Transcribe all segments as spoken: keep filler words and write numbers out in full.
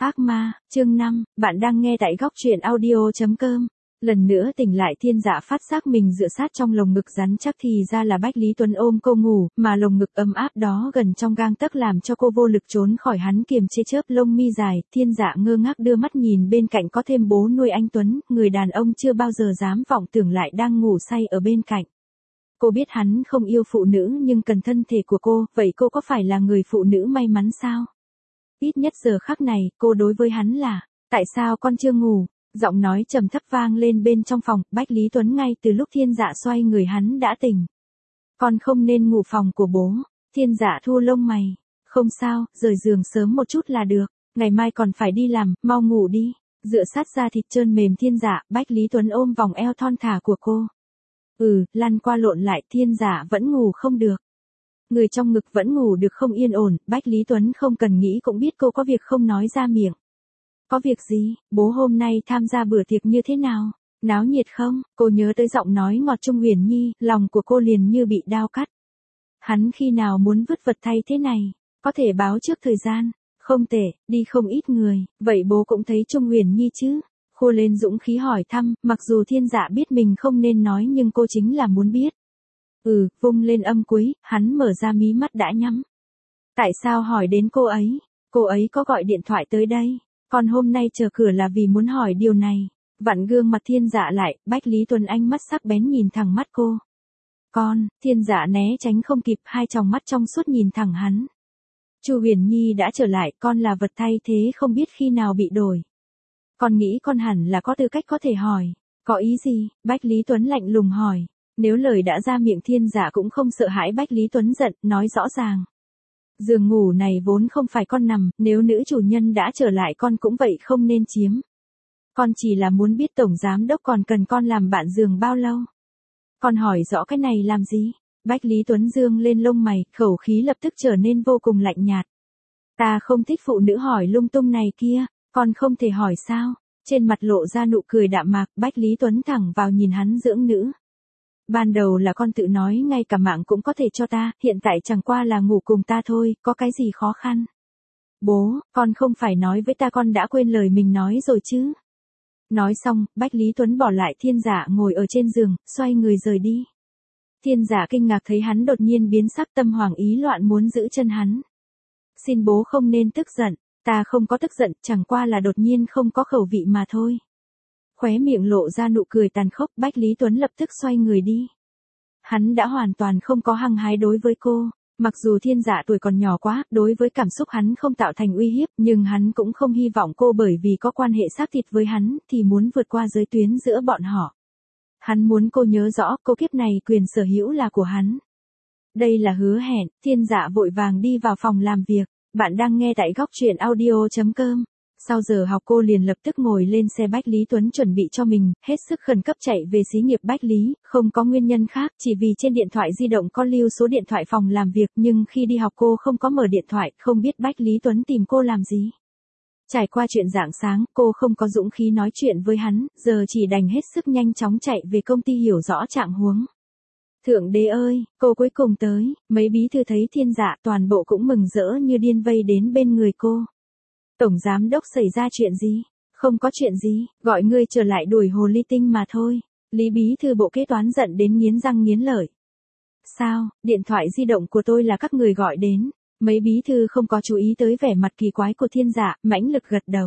Ác ma, chương năm, bạn đang nghe tại góc truyện audio chấm com. Lần nữa tỉnh lại Thiên Dạ phát giác mình dựa sát trong lồng ngực rắn chắc thì ra là Bách Lý Tuấn ôm cô ngủ, mà lồng ngực ấm áp đó gần trong gang tấc làm cho cô vô lực trốn khỏi hắn kiềm chế chớp lông mi dài. Thiên Dạ ngơ ngác đưa mắt nhìn bên cạnh có thêm bố nuôi anh Tuấn, người đàn ông chưa bao giờ dám vọng tưởng lại đang ngủ say ở bên cạnh. Cô biết hắn không yêu phụ nữ nhưng cần thân thể của cô, vậy cô có phải là người phụ nữ may mắn sao? Ít nhất giờ khắc này, cô đối với hắn là, tại sao con chưa ngủ? Giọng nói trầm thấp vang lên bên trong phòng, Bách Lý Tuấn ngay từ lúc Thiên Dạ xoay người hắn đã tỉnh. Con không nên ngủ phòng của bố. Thiên Dạ thu lông mày. Không sao, rời giường sớm một chút là được, ngày mai còn phải đi làm, mau ngủ đi. Dựa sát da thịt trơn mềm Thiên Dạ, Bách Lý Tuấn ôm vòng eo thon thả của cô. Ừ, lăn qua lộn lại Thiên Dạ vẫn ngủ không được. Người trong ngực vẫn ngủ được không yên ổn, Bách Lý Tuấn không cần nghĩ cũng biết cô có việc không nói ra miệng. Có việc gì, bố hôm nay tham gia bữa tiệc như thế nào? Náo nhiệt không? Cô nhớ tới giọng nói ngọt Trung Huyền Nhi, lòng của cô liền như bị đao cắt. Hắn khi nào muốn vứt vật thay thế này? Có thể báo trước thời gian. Không tệ, đi không ít người, vậy bố cũng thấy Trung Huyền Nhi chứ? Khô lên dũng khí hỏi thăm, mặc dù Thiên Dạ biết mình không nên nói nhưng cô chính là muốn biết. Ừ, vung lên âm cuối, hắn mở ra mí mắt đã nhắm. Tại sao hỏi đến cô ấy? Cô ấy có gọi điện thoại tới đây. Còn hôm nay chờ cửa là vì muốn hỏi điều này. Vặn gương mặt Thiên Dạ lại, Bách Lý Tuấn ánh mắt sắc bén nhìn thẳng mắt cô. Con, Thiên Dạ né tránh không kịp, hai tròng mắt trong suốt nhìn thẳng hắn. Chu Huyền Nhi đã trở lại, con là vật thay thế không biết khi nào bị đổi. Con nghĩ con hẳn là có tư cách có thể hỏi. Có ý gì? Bách Lý Tuấn lạnh lùng hỏi. Nếu lời đã ra miệng Thiên Dạ cũng không sợ hãi Bách Lý Tuấn giận, nói rõ ràng. Giường ngủ này vốn không phải con nằm, nếu nữ chủ nhân đã trở lại con cũng vậy không nên chiếm. Con chỉ là muốn biết tổng giám đốc còn cần con làm bạn giường bao lâu. Con hỏi rõ cái này làm gì? Bách Lý Tuấn dương lên lông mày, khẩu khí lập tức trở nên vô cùng lạnh nhạt. Ta không thích phụ nữ hỏi lung tung này kia, con không thể hỏi sao? Trên mặt lộ ra nụ cười đạm mạc, Bách Lý Tuấn thẳng vào nhìn hắn dưỡng nữ. Ban đầu là con tự nói ngay cả mạng cũng có thể cho ta, hiện tại chẳng qua là ngủ cùng ta thôi, có cái gì khó khăn. Bố, con không phải nói với ta con đã quên lời mình nói rồi chứ. Nói xong, Bách Lý Tuấn bỏ lại Thiên Dạ ngồi ở trên giường, xoay người rời đi. Thiên Dạ kinh ngạc thấy hắn đột nhiên biến sắc, tâm hoảng ý loạn muốn giữ chân hắn. Xin bố không nên tức giận, ta không có tức giận, chẳng qua là đột nhiên không có khẩu vị mà thôi. Khóe miệng lộ ra nụ cười tàn khốc, Bách Lý Tuấn lập tức xoay người đi. Hắn đã hoàn toàn không có hăng hái đối với cô, mặc dù Thiên Dạ tuổi còn nhỏ quá, đối với cảm xúc hắn không tạo thành uy hiếp, nhưng hắn cũng không hy vọng cô bởi vì có quan hệ xác thịt với hắn, thì muốn vượt qua giới tuyến giữa bọn họ. Hắn muốn cô nhớ rõ, cô kiếp này quyền sở hữu là của hắn. Đây là hứa hẹn, Thiên Dạ vội vàng đi vào phòng làm việc, bạn đang nghe tại góc truyện audio chấm com. Sau giờ học cô liền lập tức ngồi lên xe Bách Lý Tuấn chuẩn bị cho mình, hết sức khẩn cấp chạy về xí nghiệp Bách Lý, không có nguyên nhân khác, chỉ vì trên điện thoại di động có lưu số điện thoại phòng làm việc nhưng khi đi học cô không có mở điện thoại, không biết Bách Lý Tuấn tìm cô làm gì. Trải qua chuyện rạng sáng, cô không có dũng khí nói chuyện với hắn, giờ chỉ đành hết sức nhanh chóng chạy về công ty hiểu rõ trạng huống. Thượng đế ơi, cô cuối cùng tới, mấy bí thư thấy Thiên Dạ toàn bộ cũng mừng rỡ như điên vây đến bên người cô. Tổng giám đốc xảy ra chuyện gì? Không có chuyện gì, gọi ngươi trở lại đuổi hồ ly tinh mà thôi. Lý bí thư bộ kế toán giận đến nghiến răng nghiến lợi. Sao, điện thoại di động của tôi là các người gọi đến. Mấy bí thư không có chú ý tới vẻ mặt kỳ quái của Thiên Dạ, mãnh lực gật đầu.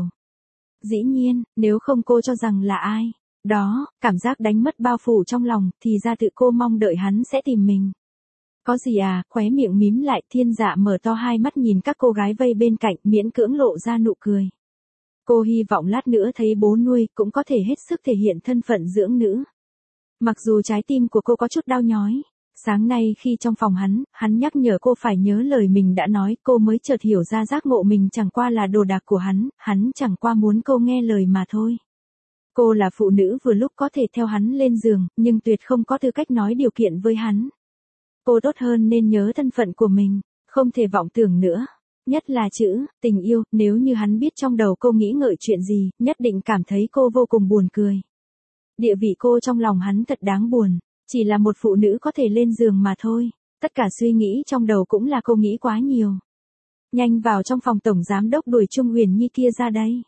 Dĩ nhiên, nếu không cô cho rằng là ai. Đó, cảm giác đánh mất bao phủ trong lòng, thì ra tự cô mong đợi hắn sẽ tìm mình. Có gì à, khóe miệng mím lại, Thiên Dạ mở to hai mắt nhìn các cô gái vây bên cạnh, miễn cưỡng lộ ra nụ cười. Cô hy vọng lát nữa thấy bố nuôi, cũng có thể hết sức thể hiện thân phận dưỡng nữ. Mặc dù trái tim của cô có chút đau nhói. Sáng nay khi trong phòng hắn, hắn nhắc nhở cô phải nhớ lời mình đã nói, cô mới chợt hiểu ra giác ngộ mình chẳng qua là đồ đạc của hắn, hắn chẳng qua muốn cô nghe lời mà thôi. Cô là phụ nữ vừa lúc có thể theo hắn lên giường, nhưng tuyệt không có tư cách nói điều kiện với hắn. Cô tốt hơn nên nhớ thân phận của mình, không thể vọng tưởng nữa. Nhất là chữ, tình yêu, nếu như hắn biết trong đầu cô nghĩ ngợi chuyện gì, nhất định cảm thấy cô vô cùng buồn cười. Địa vị cô trong lòng hắn thật đáng buồn, chỉ là một phụ nữ có thể lên giường mà thôi. Tất cả suy nghĩ trong đầu cũng là cô nghĩ quá nhiều. nhanh vào trong phòng tổng giám đốc đuổi Trung Huyền Nhi kia ra đây.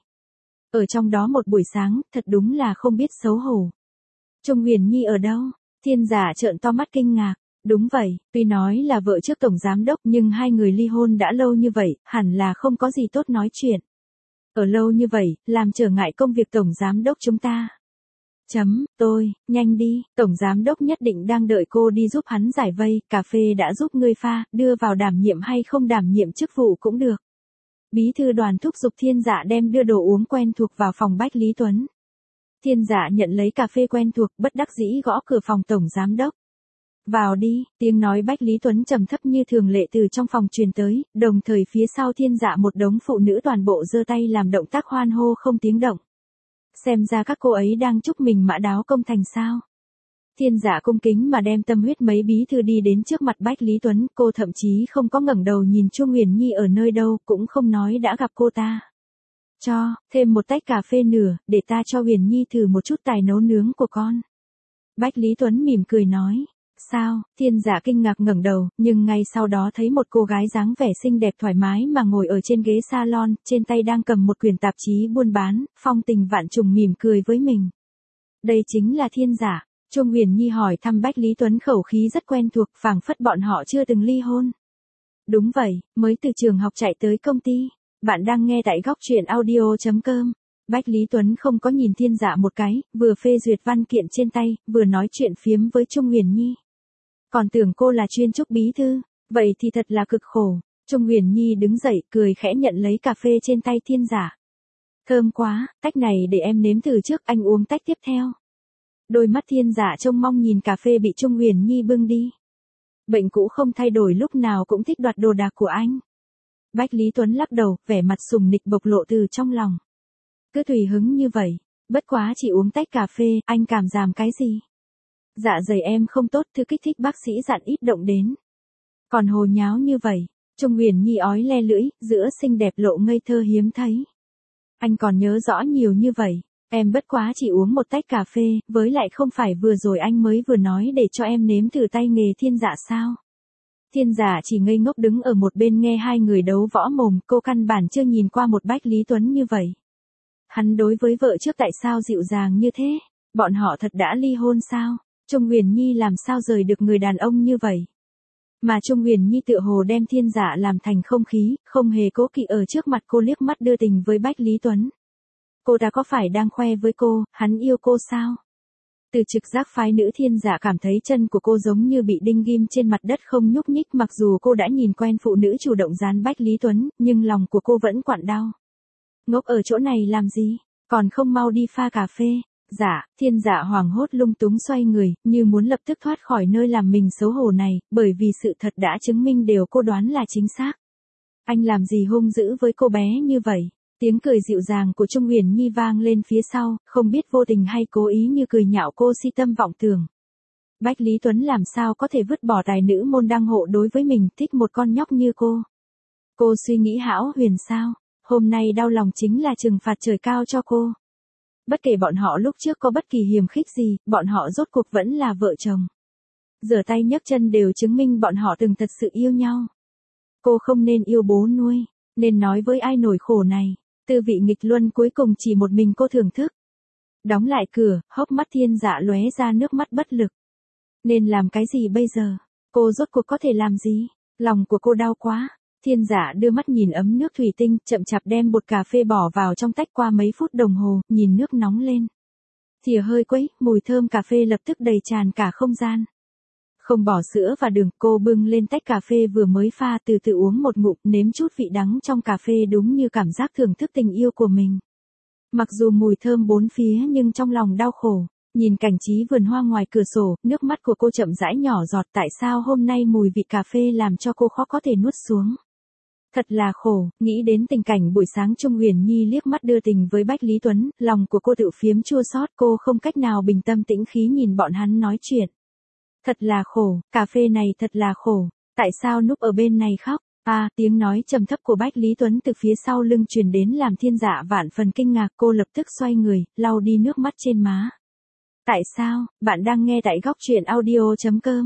Ở trong đó một buổi sáng, thật đúng là không biết xấu hổ. Trung Huyền Nhi ở đâu? Thiên Giả trợn to mắt kinh ngạc. Đúng vậy, tuy nói là vợ trước tổng giám đốc nhưng hai người ly hôn đã lâu như vậy, hẳn là không có gì tốt nói chuyện. Ở lâu như vậy, làm trở ngại công việc tổng giám đốc chúng ta. Chấm, tôi, nhanh đi, tổng giám đốc nhất định đang đợi cô đi giúp hắn giải vây, cà phê đã giúp ngươi pha, đưa vào đảm nhiệm hay không đảm nhiệm chức vụ cũng được. Bí thư đoàn thúc giục Thiên Dạ đem đưa đồ uống quen thuộc vào phòng Bách Lý Tuấn. Thiên Dạ nhận lấy cà phê quen thuộc, bất đắc dĩ gõ cửa phòng tổng giám đốc. Vào đi, tiếng nói Bách Lý Tuấn trầm thấp như thường lệ từ trong phòng truyền tới, đồng thời phía sau Thiên Dạ một đống phụ nữ toàn bộ giơ tay làm động tác hoan hô không tiếng động. Xem ra các cô ấy đang chúc mình mã đáo công thành sao. Thiên Dạ cung kính mà đem tâm huyết mấy bí thư đi đến trước mặt Bách Lý Tuấn, cô thậm chí không có ngẩng đầu nhìn Chu Huyền Nhi ở nơi đâu, cũng không nói đã gặp cô ta. Cho, thêm một tách cà phê nửa, để ta cho Huyền Nhi thử một chút tài nấu nướng của con. Bách Lý Tuấn mỉm cười nói. Sao? Thiên Dạ kinh ngạc ngẩng đầu, nhưng ngay sau đó thấy một cô gái dáng vẻ xinh đẹp thoải mái mà ngồi ở trên ghế salon, trên tay đang cầm một quyển tạp chí buôn bán, phong tình vạn trùng mỉm cười với mình. Đây chính là Thiên Dạ. Trung Huyền Nhi hỏi thăm Bách Lý Tuấn khẩu khí rất quen thuộc, phảng phất bọn họ chưa từng ly hôn. Đúng vậy, mới từ trường học chạy tới công ty. Bạn đang nghe tại góc truyện audio chấm com. Bách Lý Tuấn không có nhìn Thiên Dạ một cái, vừa phê duyệt văn kiện trên tay, vừa nói chuyện phiếm với Trung Huyền Nhi. Còn tưởng cô là chuyên trúc bí thư, vậy thì thật là cực khổ. Trung Huyền Nhi đứng dậy, cười khẽ nhận lấy cà phê trên tay Thiên Dạ. Thơm quá, tách này để em nếm thử trước, anh uống tách tiếp theo. Đôi mắt Thiên Dạ trông mong nhìn cà phê bị Trung Huyền Nhi bưng đi. Bệnh cũ không thay đổi, lúc nào cũng thích đoạt đồ đạc của anh. Bách Lý Tuấn lắc đầu, vẻ mặt sùng nịch bộc lộ từ trong lòng. Cứ tùy hứng như vậy, bất quá chỉ uống tách cà phê, anh cảm giảm cái gì? Dạ dày em không tốt, thư kích thích bác sĩ dặn ít động đến. Còn hồ nháo như vậy, Trung Huyền Nhi ói le lưỡi, giữa xinh đẹp lộ ngây thơ hiếm thấy. Anh còn nhớ rõ nhiều như vậy, em bất quá chỉ uống một tách cà phê, với lại không phải vừa rồi anh mới vừa nói để cho em nếm thử tay nghề Thiên Dạ sao? Thiên Dạ chỉ ngây ngốc đứng ở một bên nghe hai người đấu võ mồm, cô căn bản chưa nhìn qua một Bách Lý Tuấn như vậy. Hắn đối với vợ trước tại sao dịu dàng như thế? Bọn họ thật đã ly hôn sao? Trung Huyền Nhi làm sao rời được người đàn ông như vậy? Mà Trung Huyền Nhi tựa hồ đem Thiên Dạ làm thành không khí, không hề cố kỵ ở trước mặt cô liếc mắt đưa tình với Bách Lý Tuấn. Cô ta có phải đang khoe với cô, hắn yêu cô sao? Từ trực giác phái nữ Thiên Dạ cảm thấy chân của cô giống như bị đinh ghim trên mặt đất không nhúc nhích, mặc dù cô đã nhìn quen phụ nữ chủ động dán Bách Lý Tuấn, nhưng lòng của cô vẫn quặn đau. Ngốc ở chỗ này làm gì, còn không mau đi pha cà phê. Dạ, Thiên Dạ hoảng hốt lung túng xoay người, như muốn lập tức thoát khỏi nơi làm mình xấu hổ này, bởi vì sự thật đã chứng minh điều cô đoán là chính xác. Anh làm gì hung dữ với cô bé như vậy? Tiếng cười dịu dàng của Trung Huyền Nhi vang lên phía sau, không biết vô tình hay cố ý như cười nhạo cô si tâm vọng tưởng. Bách Lý Tuấn làm sao có thể vứt bỏ tài nữ môn đăng hộ đối với mình, thích một con nhóc như cô. Cô suy nghĩ hão huyền sao? Hôm nay đau lòng chính là trừng phạt trời cao cho cô. Bất kể bọn họ lúc trước có bất kỳ hiềm khích gì, bọn họ rốt cuộc vẫn là vợ chồng. Giở tay nhấc chân đều chứng minh bọn họ từng thật sự yêu nhau. Cô không nên yêu bố nuôi, nên nói với ai nổi khổ này. Tư vị nghịch luân cuối cùng chỉ một mình cô thưởng thức. Đóng lại cửa, hốc mắt Thiên Dạ lóe ra nước mắt bất lực. Nên làm cái gì bây giờ? Cô rốt cuộc có thể làm gì? Lòng của cô đau quá. Thiên Dạ đưa mắt nhìn ấm nước thủy tinh, chậm chạp đem bột cà phê bỏ vào trong tách, qua mấy phút đồng hồ, nhìn nước nóng lên. Thìa hơi quấy, mùi thơm cà phê lập tức đầy tràn cả không gian. Không bỏ sữa và đường, cô bưng lên tách cà phê vừa mới pha, từ từ uống một ngụm, nếm chút vị đắng trong cà phê, đúng như cảm giác thưởng thức tình yêu của mình. Mặc dù mùi thơm bốn phía nhưng trong lòng đau khổ. Nhìn cảnh trí vườn hoa ngoài cửa sổ, nước mắt của cô chậm rãi nhỏ giọt, tại sao hôm nay mùi vị cà phê làm cho cô khó có thể nuốt xuống. Thật là khổ, nghĩ đến tình cảnh buổi sáng Trung Huyền Nhi liếc mắt đưa tình với Bách Lý Tuấn, lòng của cô tự phiếm chua xót, cô không cách nào bình tâm tĩnh khí nhìn bọn hắn nói chuyện. Thật là khổ, cà phê này thật là khổ, tại sao núp ở bên này khóc? À, tiếng nói trầm thấp của Bách Lý Tuấn từ phía sau lưng truyền đến làm Thiên Dạ vạn phần kinh ngạc, cô lập tức xoay người, lau đi nước mắt trên má. Tại sao? Bạn đang nghe tại góc truyện audio chấm com.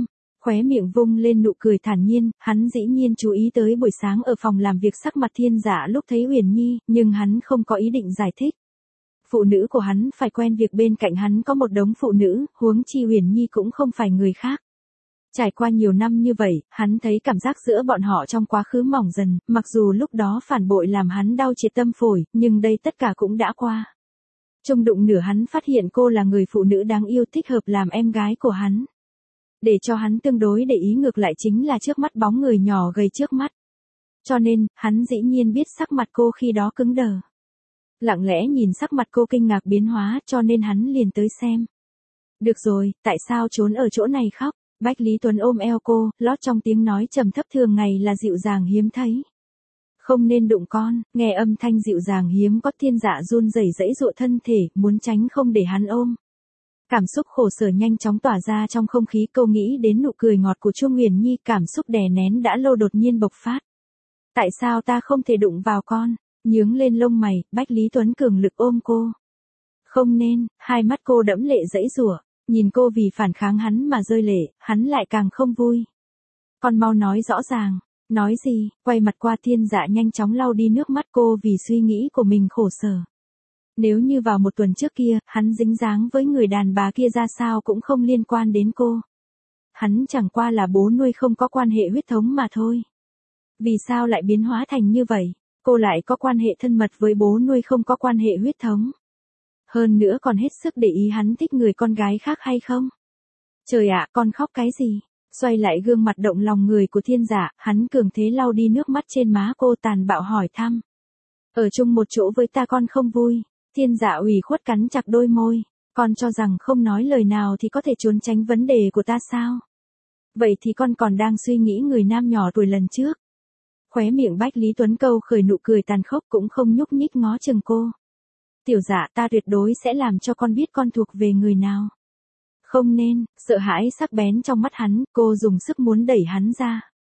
Khóe miệng vung lên nụ cười thản nhiên, hắn dĩ nhiên chú ý tới buổi sáng ở phòng làm việc sắc mặt Thiên Dạ lúc thấy Uyển Nhi, nhưng hắn không có ý định giải thích. Phụ nữ của hắn phải quen việc bên cạnh hắn có một đống phụ nữ, huống chi Uyển Nhi cũng không phải người khác. Trải qua nhiều năm như vậy, hắn thấy cảm giác giữa bọn họ trong quá khứ mỏng dần, mặc dù lúc đó phản bội làm hắn đau triệt tâm phổi, nhưng đây tất cả cũng đã qua. Trong đụng nửa hắn phát hiện cô là người phụ nữ đáng yêu thích hợp làm em gái của hắn. Để cho hắn tương đối để ý ngược lại chính là trước mắt bóng người nhỏ gầy trước mắt. Cho nên, hắn dĩ nhiên biết sắc mặt cô khi đó cứng đờ. Lặng lẽ nhìn sắc mặt cô kinh ngạc biến hóa cho nên hắn liền tới xem. Được rồi, tại sao trốn ở chỗ này khóc? Bách Lý Tuấn ôm eo cô, lót trong tiếng nói trầm thấp thường ngày là dịu dàng hiếm thấy. Không nên đụng con, nghe âm thanh dịu dàng hiếm có Thiên Dạ run rẩy dãy dụa thân thể, muốn tránh không để hắn ôm. Cảm xúc khổ sở nhanh chóng tỏa ra trong không khí, cô nghĩ đến nụ cười ngọt của Chu Uyển Nhi, cảm xúc đè nén đã lâu đột nhiên bộc phát. Tại sao ta không thể đụng vào con? Nhướng lên lông mày, Bách Lý Tuấn cường lực ôm cô. Không nên, hai mắt cô đẫm lệ dãy rủa, nhìn cô vì phản kháng hắn mà rơi lệ, hắn lại càng không vui. Con mau nói rõ ràng, nói gì? Quay mặt qua Thiên Dạ nhanh chóng lau đi nước mắt cô vì suy nghĩ của mình khổ sở. Nếu như vào một tuần trước kia, hắn dính dáng với người đàn bà kia ra sao cũng không liên quan đến cô. Hắn chẳng qua là bố nuôi không có quan hệ huyết thống mà thôi. Vì sao lại biến hóa thành như vậy? Cô lại có quan hệ thân mật với bố nuôi không có quan hệ huyết thống. Hơn nữa còn hết sức để ý hắn thích người con gái khác hay không? Trời ạ, con khóc cái gì? Xoay lại gương mặt động lòng người của Thiên Dạ, hắn cường thế lau đi nước mắt trên má cô tàn bạo hỏi thăm. Ở chung một chỗ với ta con không vui. Thiên Dạ ủy khuất cắn chặt đôi môi. Con cho rằng không nói lời nào thì có thể trốn tránh vấn đề của ta sao? Vậy thì con còn đang suy nghĩ người nam nhỏ tuổi lần trước. Khóe miệng Bách Lý Tuấn câu khởi nụ cười tàn khốc cũng không nhúc nhích ngó chừng cô. Tiểu Dạ, ta tuyệt đối sẽ làm cho con biết con thuộc về người nào. Không nên, sợ hãi sắc bén trong mắt hắn, cô dùng sức muốn đẩy hắn ra.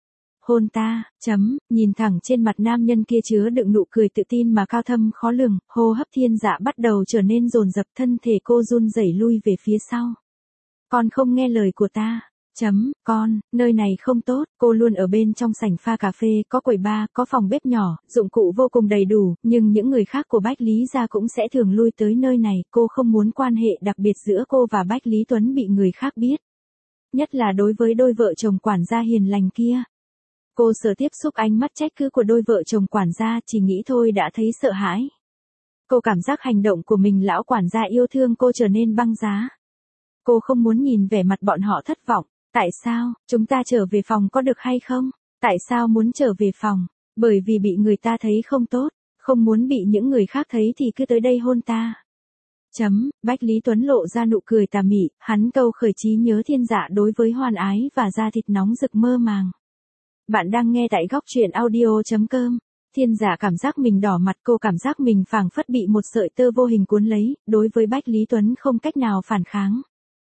Hôn ta, chấm, nhìn thẳng trên mặt nam nhân kia chứa đựng nụ cười tự tin mà cao thâm khó lường, hô hấp Thiên Dạ bắt đầu trở nên dồn dập, thân thể cô run rẩy lui về phía sau. Con không nghe lời của ta. Chấm, con, nơi này không tốt, cô luôn ở bên trong sảnh pha cà phê, có quầy bar, có phòng bếp nhỏ, dụng cụ vô cùng đầy đủ, nhưng những người khác của Bách Lý gia cũng sẽ thường lui tới nơi này, cô không muốn quan hệ đặc biệt giữa cô và Bách Lý Tuấn bị người khác biết. Nhất là đối với đôi vợ chồng quản gia hiền lành kia. Cô sợ tiếp xúc ánh mắt trách cứ của đôi vợ chồng quản gia, chỉ nghĩ thôi đã thấy sợ hãi. Cô cảm giác hành động của mình lão quản gia yêu thương cô trở nên băng giá. Cô không muốn nhìn vẻ mặt bọn họ thất vọng. Tại sao, chúng ta trở về phòng có được hay không? Tại sao muốn trở về phòng? Bởi vì bị người ta thấy không tốt, không muốn bị những người khác thấy thì cứ tới đây hôn ta. Chấm, Bách Lý Tuấn lộ ra nụ cười tà mị, hắn câu khởi trí nhớ Thiên Dạ đối với hoan ái và da thịt nóng rực mơ màng. Bạn đang nghe tại góc truyện audio chấm com. Thiên Dạ cảm giác mình đỏ mặt, cô cảm giác mình phảng phất bị một sợi tơ vô hình cuốn lấy, đối với Bách Lý Tuấn không cách nào phản kháng.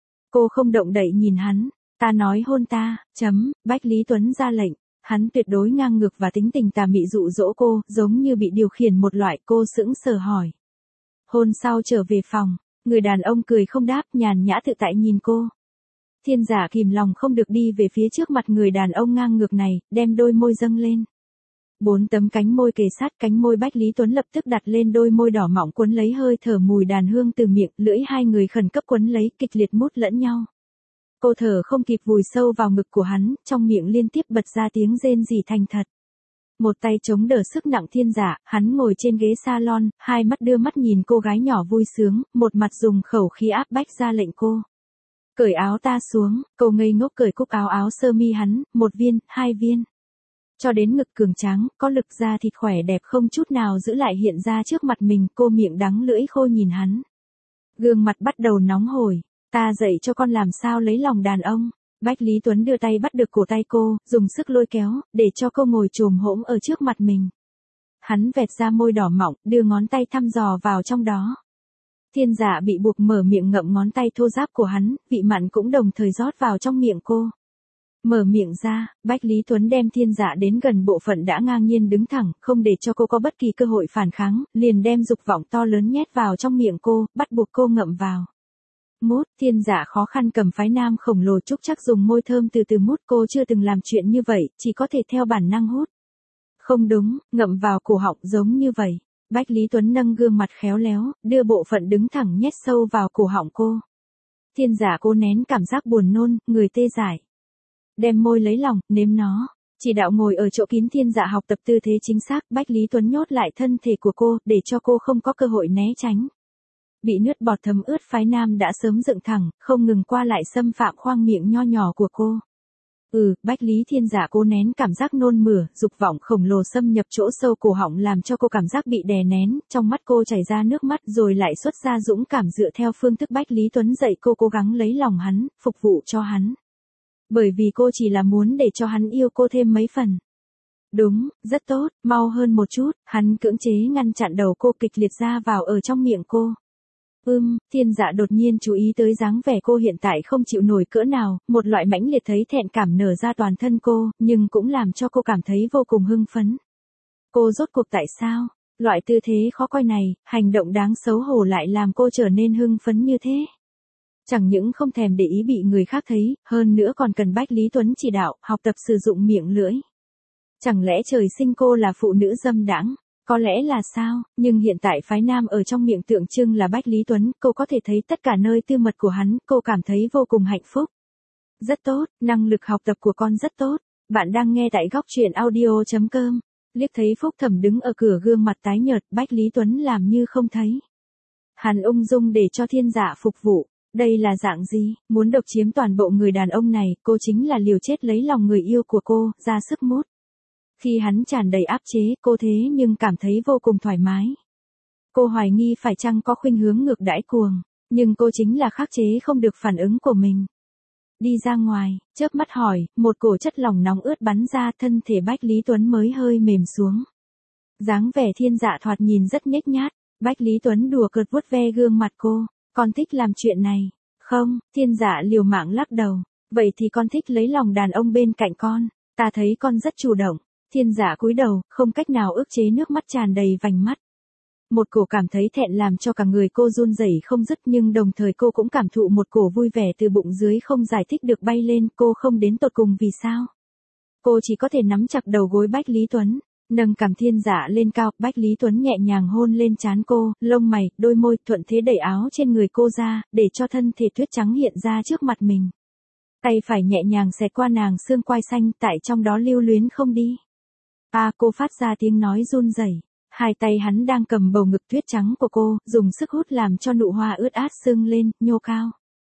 Cô không động đậy nhìn hắn. Ta nói hôn ta, chấm, Bách Lý Tuấn ra lệnh, hắn tuyệt đối ngang ngược và tính tình tà mị dụ dỗ cô, giống như bị điều khiển một loại, cô sững sờ hỏi. Hôn sau trở về phòng, người đàn ông cười không đáp, nhàn nhã tự tại nhìn cô. Thiên Dạ kìm lòng không được đi về phía trước mặt người đàn ông ngang ngược này, đem đôi môi dâng lên. Bốn tấm cánh môi kề sát, cánh môi Bách Lý Tuấn lập tức đặt lên đôi môi đỏ mọng cuốn lấy hơi thở mùi đàn hương từ miệng, lưỡi hai người khẩn cấp quấn lấy, kịch liệt mút lẫn nhau. Cô thở không kịp vùi sâu vào ngực của hắn, trong miệng liên tiếp bật ra tiếng rên rỉ thành thật. Một tay chống đỡ sức nặng Thiên Dạ, hắn ngồi trên ghế salon, hai mắt đưa mắt nhìn cô gái nhỏ vui sướng, một mặt dùng khẩu khí áp bách ra lệnh cô. Cởi áo ta xuống, cô ngây ngốc cởi cúc áo áo sơ mi hắn, một viên, hai viên. Cho đến ngực cường tráng, có lực da thịt khỏe đẹp không chút nào giữ lại hiện ra trước mặt mình, cô miệng đắng lưỡi khô nhìn hắn. Gương mặt bắt đầu nóng hổi. Ta dạy cho con làm sao lấy lòng đàn ông. Bách Lý Tuấn đưa tay bắt được cổ tay cô, dùng sức lôi kéo, để cho cô ngồi chồm hổm ở trước mặt mình. Hắn vẹt ra môi đỏ mọng, đưa ngón tay thăm dò vào trong đó. Thiên Dạ bị buộc mở miệng ngậm ngón tay thô ráp của hắn, vị mặn cũng đồng thời rót vào trong miệng cô. Mở miệng ra, Bách Lý Tuấn đem Thiên Dạ đến gần bộ phận đã ngang nhiên đứng thẳng, không để cho cô có bất kỳ cơ hội phản kháng, liền đem dục vọng to lớn nhét vào trong miệng cô, bắt buộc cô ngậm vào. Mút, thiên dạ khó khăn cầm phái nam khổng lồ trúc chắc dùng môi thơm từ từ mút, cô chưa từng làm chuyện như vậy, chỉ có thể theo bản năng hút. Không đúng, ngậm vào cổ họng giống như vậy. Bách Lý Tuấn nâng gương mặt khéo léo, đưa bộ phận đứng thẳng nhét sâu vào cổ họng cô. Thiên giả cô nén cảm giác buồn nôn, người tê dại. Đem môi lấy lòng, nếm nó. Chỉ đạo ngồi ở chỗ kín thiên dạ học tập tư thế chính xác, Bách Lý Tuấn nhốt lại thân thể của cô, để cho cô không có cơ hội né tránh. Bị nước bọt thấm ướt phái nam đã sớm dựng thẳng, không ngừng qua lại xâm phạm khoang miệng nho nhỏ của cô. Ừ, Bách Lý thiên giả cố nén cảm giác nôn mửa, dục vọng khổng lồ xâm nhập chỗ sâu cổ họng làm cho cô cảm giác bị đè nén, trong mắt cô chảy ra nước mắt rồi lại xuất ra dũng cảm dựa theo phương thức Bách Lý Tuấn dạy cô cố gắng lấy lòng hắn, phục vụ cho hắn. Bởi vì cô chỉ là muốn để cho hắn yêu cô thêm mấy phần. Đúng, rất tốt, mau hơn một chút, hắn cưỡng chế ngăn chặn đầu cô kịch liệt ra vào ở trong miệng cô. Ưm, thiên dạ đột nhiên chú ý tới dáng vẻ cô hiện tại không chịu nổi cỡ nào, một loại mãnh liệt thấy thẹn cảm nở ra toàn thân cô, nhưng cũng làm cho cô cảm thấy vô cùng hưng phấn. Cô rốt cuộc tại sao? Loại tư thế khó coi này, hành động đáng xấu hổ lại làm cô trở nên hưng phấn như thế. Chẳng những không thèm để ý bị người khác thấy, hơn nữa còn cần Bách Lý Tuấn chỉ đạo, học tập sử dụng miệng lưỡi. Chẳng lẽ trời sinh cô là phụ nữ dâm đãng? Có lẽ là sao, nhưng hiện tại phái nam ở trong miệng tượng trưng là Bách Lý Tuấn, cô có thể thấy tất cả nơi tư mật của hắn, cô cảm thấy vô cùng hạnh phúc. Rất tốt, năng lực học tập của con rất tốt. Bạn đang nghe tại góc truyện audio chấm com. Liếc thấy Phúc Thẩm đứng ở cửa gương mặt tái nhợt, Bách Lý Tuấn làm như không thấy. Hắn ung dung để cho thiên dạ phục vụ. Đây là dạng gì, muốn độc chiếm toàn bộ người đàn ông này, cô chính là liều chết lấy lòng người yêu của cô, ra sức mút. Khi hắn tràn đầy áp chế, cô thế nhưng cảm thấy vô cùng thoải mái. Cô hoài nghi phải chăng có khuynh hướng ngược đãi cuồng, nhưng cô chính là khắc chế không được phản ứng của mình. Đi ra ngoài, chớp mắt hỏi, một cổ chất lỏng nóng ướt bắn ra, thân thể Bách Lý Tuấn mới hơi mềm xuống. Dáng vẻ thiên dạ thoạt nhìn rất nhếch nhát, Bách Lý Tuấn đùa cợt vuốt ve gương mặt cô, con thích làm chuyện này, không, thiên dạ liều mạng lắc đầu, vậy thì con thích lấy lòng đàn ông bên cạnh con, ta thấy con rất chủ động. Thiên giả cúi đầu, không cách nào ức chế nước mắt tràn đầy vành mắt. Một cổ cảm thấy thẹn làm cho cả người cô run rẩy không dứt, nhưng đồng thời cô cũng cảm thụ một cổ vui vẻ từ bụng dưới không giải thích được bay lên, cô không đến tột cùng vì sao. Cô chỉ có thể nắm chặt đầu gối Bách Lý Tuấn, nâng cằm thiên giả lên cao, Bách Lý Tuấn nhẹ nhàng hôn lên trán cô, lông mày, đôi môi, thuận thế đẩy áo trên người cô ra, để cho thân thể tuyết trắng hiện ra trước mặt mình. Tay phải nhẹ nhàng xẹt qua nàng xương quai xanh, tại trong đó lưu luyến không đi. À, cô phát ra tiếng nói run rẩy. Hai tay hắn đang cầm bầu ngực tuyết trắng của cô, dùng sức hút làm cho nụ hoa ướt át sưng lên, nhô cao.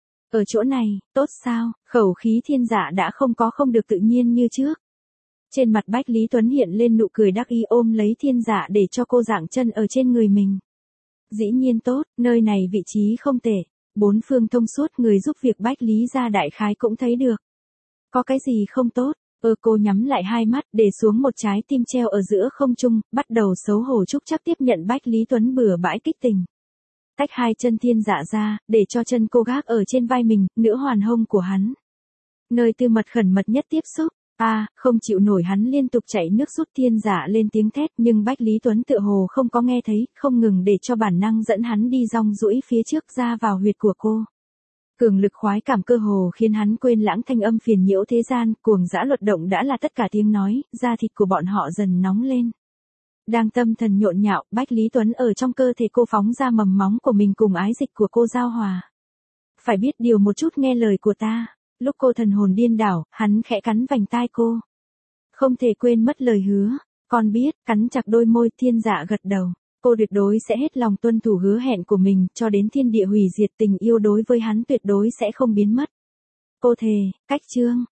Ở chỗ này, tốt sao, khẩu khí thiên dạ đã không có không được tự nhiên như trước. Trên mặt Bách Lý Tuấn hiện lên nụ cười đắc ý ôm lấy thiên dạ để cho cô dạng chân ở trên người mình. Dĩ nhiên tốt, nơi này vị trí không tệ, bốn phương thông suốt, người giúp việc Bách Lý gia đại khái cũng thấy được. Có cái gì không tốt? Ơ cô nhắm lại hai mắt, để xuống một trái tim treo ở giữa không trung, bắt đầu xấu hổ chúc chắc tiếp nhận Bách Lý Tuấn bừa bãi kích tình. Tách hai chân thiên dạ ra, để cho chân cô gác ở trên vai mình, nửa hoàn hông của hắn. Nơi tư mật khẩn mật nhất tiếp xúc. À, không chịu nổi hắn liên tục chảy nước rút thiên dạ lên tiếng thét, nhưng Bách Lý Tuấn tựa hồ không có nghe thấy, không ngừng để cho bản năng dẫn hắn đi rong duỗi phía trước ra vào huyệt của cô. Cường lực khoái cảm cơ hồ khiến hắn quên lãng thanh âm phiền nhiễu thế gian, cuồng dã luật động đã là tất cả tiếng nói, da thịt của bọn họ dần nóng lên. Đang tâm thần nhộn nhạo, Bách Lý Tuấn ở trong cơ thể cô phóng ra mầm móng của mình cùng ái dịch của cô giao hòa. Phải biết điều một chút nghe lời của ta. Lúc cô thần hồn điên đảo, hắn khẽ cắn vành tai cô. Không thể quên mất lời hứa, con biết, cắn chặt đôi môi thiên dạ gật đầu. Cô tuyệt đối sẽ hết lòng tuân thủ hứa hẹn của mình, cho đến thiên địa hủy diệt tình yêu đối với hắn tuyệt đối sẽ không biến mất. Cô thề, cách chương.